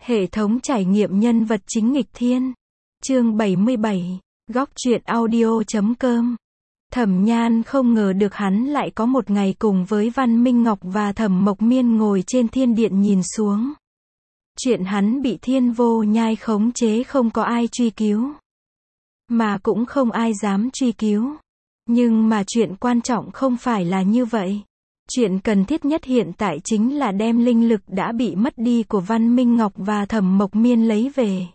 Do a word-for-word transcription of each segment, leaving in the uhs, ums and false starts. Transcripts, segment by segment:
Hệ thống trải nghiệm nhân vật chính nghịch thiên. Chương bảy mươi bảy. Góc truyện audio chấm com. Thẩm Nhan không ngờ được hắn lại có một ngày cùng với Văn Minh Ngọc và Thẩm Mộc Miên ngồi trên thiên điện nhìn xuống. Chuyện hắn bị Thiên Vô Nhai khống chế không có ai truy cứu. Mà cũng không ai dám truy cứu. Nhưng mà chuyện quan trọng không phải là như vậy. Chuyện cần thiết nhất hiện tại chính là đem linh lực đã bị mất đi của Văn Minh Ngọc và Thẩm Mộc Miên lấy về.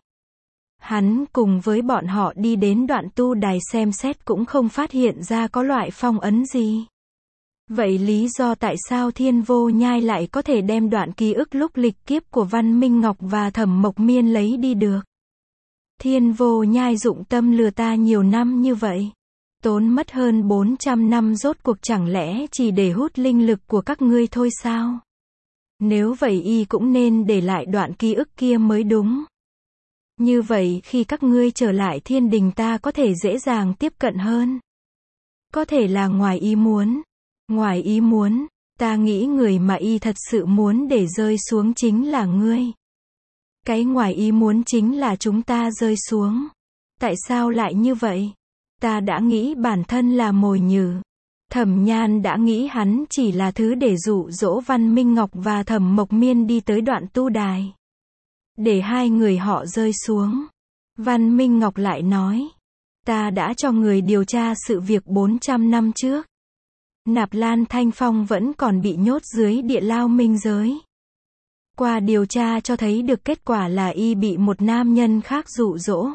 Hắn cùng với bọn họ đi đến đoạn tu đài xem xét cũng không phát hiện ra có loại phong ấn gì. Vậy lý do tại sao Thiên Vô Nhai lại có thể đem đoạn ký ức lúc lịch kiếp của Văn Minh Ngọc và Thẩm Mộc Miên lấy đi được? Thiên Vô Nhai dụng tâm lừa ta nhiều năm như vậy. Tốn mất hơn bốn trăm năm rốt cuộc chẳng lẽ chỉ để hút linh lực của các ngươi thôi sao? Nếu vậy y cũng nên để lại đoạn ký ức kia mới đúng. Như vậy khi các ngươi trở lại thiên đình ta có thể dễ dàng tiếp cận hơn. Có thể là ngoài ý muốn. Ngoài ý muốn, ta nghĩ người mà y thật sự muốn để rơi xuống chính là ngươi. Cái ngoài ý muốn chính là chúng ta rơi xuống. Tại sao lại như vậy? Ta đã nghĩ bản thân là mồi nhử. Thẩm Nhan đã nghĩ hắn chỉ là thứ để dụ dỗ Văn Minh Ngọc và Thẩm Mộc Miên đi tới đoạn tu đài. Để hai người họ rơi xuống. Văn Minh Ngọc lại nói. Ta đã cho người điều tra sự việc bốn trăm năm trước. Nạp Lan Thanh Phong vẫn còn bị nhốt dưới địa lao minh giới. Qua điều tra cho thấy được kết quả là y bị một nam nhân khác dụ dỗ.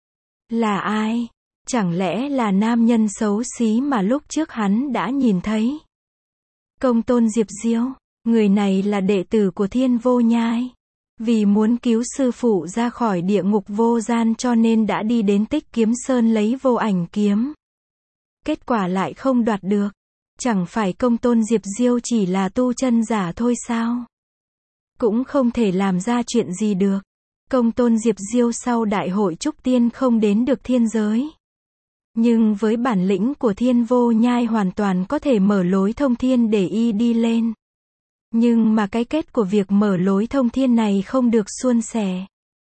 Là ai? Chẳng lẽ là nam nhân xấu xí mà lúc trước hắn đã nhìn thấy? Công tôn Diệp Diêu, người này là đệ tử của Thiên Vô Nhai. Vì muốn cứu sư phụ ra khỏi địa ngục vô gian cho nên đã đi đến Tích Kiếm Sơn lấy vô ảnh kiếm. Kết quả lại không đoạt được. Chẳng phải công tôn Diệp Diêu chỉ là tu chân giả thôi sao? Cũng không thể làm ra chuyện gì được. Công tôn Diệp Diêu sau đại hội trúc tiên không đến được thiên giới. Nhưng với bản lĩnh của Thiên Vô Nhai hoàn toàn có thể mở lối thông thiên để y đi lên. Nhưng mà cái kết của việc mở lối thông thiên này không được suôn sẻ.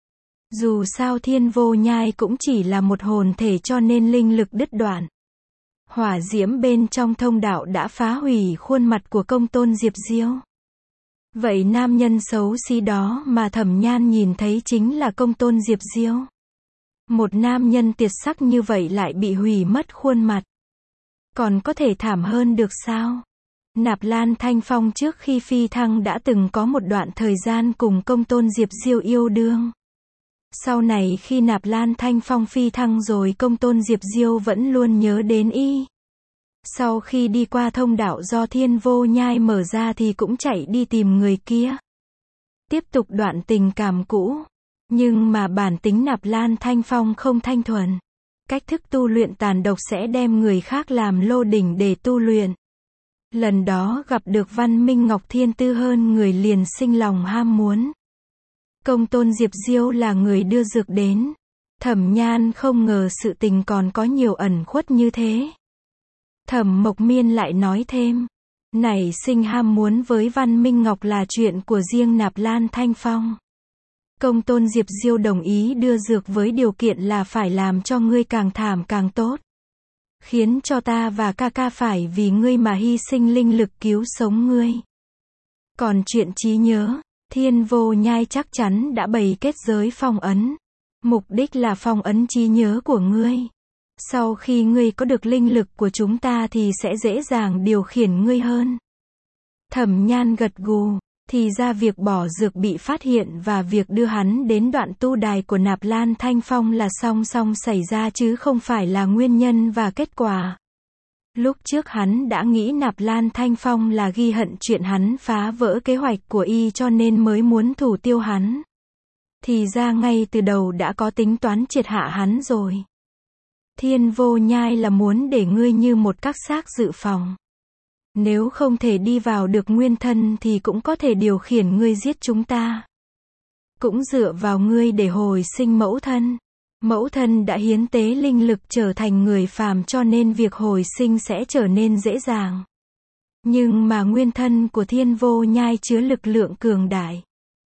Dù sao Thiên Vô Nhai cũng chỉ là một hồn thể cho nên linh lực đứt đoạn. Hỏa diễm bên trong thông đạo đã phá hủy khuôn mặt của công tôn Diệp Diêu. Vậy nam nhân xấu xí đó mà Thẩm Nhan nhìn thấy chính là công tôn Diệp Diêu. Một nam nhân tuyệt sắc như vậy lại bị hủy mất khuôn mặt. Còn có thể thảm hơn được sao? Nạp Lan Thanh Phong trước khi phi thăng đã từng có một đoạn thời gian cùng công tôn Diệp Diêu yêu đương. Sau này khi Nạp Lan Thanh Phong phi thăng rồi công tôn Diệp Diêu vẫn luôn nhớ đến y. Sau khi đi qua thông đạo do Thiên Vô Nhai mở ra thì cũng chạy đi tìm người kia. Tiếp tục đoạn tình cảm cũ. Nhưng mà bản tính Nạp Lan Thanh Phong không thanh thuần. Cách thức tu luyện tàn độc sẽ đem người khác làm lô đỉnh để tu luyện. Lần đó gặp được Văn Minh Ngọc thiên tư hơn người liền sinh lòng ham muốn. Công tôn Diệp Diêu là người đưa dược đến. Thẩm Nhan không ngờ sự tình còn có nhiều ẩn khuất như thế. Thẩm Mộc Miên lại nói thêm. Nảy sinh ham muốn với Văn Minh Ngọc là chuyện của riêng Nạp Lan Thanh Phong. Công tôn Diệp Diêu đồng ý đưa dược với điều kiện là phải làm cho ngươi càng thảm càng tốt. Khiến cho ta và ca ca phải vì ngươi mà hy sinh linh lực cứu sống ngươi. Còn chuyện trí nhớ, Thiên Vô Nhai chắc chắn đã bày kết giới phong ấn. Mục đích là phong ấn trí nhớ của ngươi. Sau khi ngươi có được linh lực của chúng ta thì sẽ dễ dàng điều khiển ngươi hơn. Thẩm Nhan gật gù. Thì ra việc bỏ dược bị phát hiện và việc đưa hắn đến đoạn tu đài của Nạp Lan Thanh Phong là song song xảy ra chứ không phải là nguyên nhân và kết quả. Lúc trước hắn đã nghĩ Nạp Lan Thanh Phong là ghi hận chuyện hắn phá vỡ kế hoạch của y cho nên mới muốn thủ tiêu hắn. Thì ra ngay từ đầu đã có tính toán triệt hạ hắn rồi. Thiên Vô Nhai là muốn để ngươi như một các xác dự phòng. Nếu không thể đi vào được nguyên thân thì cũng có thể điều khiển ngươi giết chúng ta. Cũng dựa vào ngươi để hồi sinh mẫu thân. Mẫu thân đã hiến tế linh lực trở thành người phàm cho nên việc hồi sinh sẽ trở nên dễ dàng. Nhưng mà nguyên thân của Thiên Vô Nhai chứa lực lượng cường đại.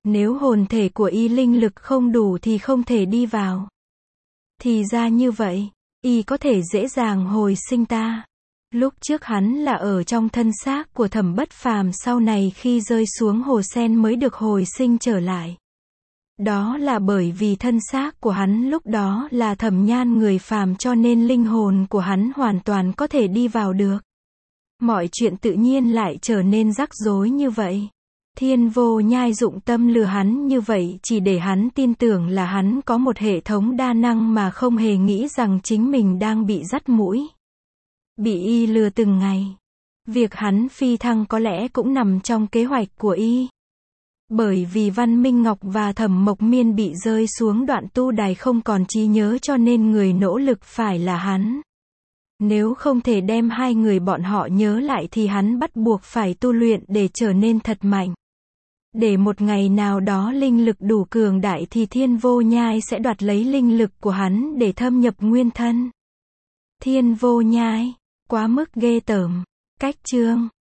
Nếu hồn thể của y linh lực không đủ thì không thể đi vào. Thì ra như vậy, y có thể dễ dàng hồi sinh ta. Lúc trước hắn là ở trong thân xác của Thẩm Bất Phàm, sau này khi rơi xuống hồ sen mới được hồi sinh trở lại. Đó là bởi vì thân xác của hắn lúc đó là Thẩm Nhan người phàm, cho nên linh hồn của hắn hoàn toàn có thể đi vào được. Mọi chuyện tự nhiên lại trở nên rắc rối như vậy. Thiên Vô Nhai dụng tâm lừa hắn như vậy chỉ để hắn tin tưởng là hắn có một hệ thống đa năng mà không hề nghĩ rằng chính mình đang bị dắt mũi. Bị y lừa từng ngày. Việc hắn phi thăng có lẽ cũng nằm trong kế hoạch của y. Bởi vì Văn Minh Ngọc và Thẩm Mộc Miên bị rơi xuống đoạn tu đài không còn trí nhớ, cho nên người nỗ lực phải là hắn. Nếu không thể đem hai người bọn họ nhớ lại thì hắn bắt buộc phải tu luyện để trở nên thật mạnh. Để một ngày nào đó linh lực đủ cường đại thì Thiên Vô Nhai sẽ đoạt lấy linh lực của hắn để thâm nhập nguyên thân. Thiên Vô Nhai, quá mức ghê tởm. Cách chương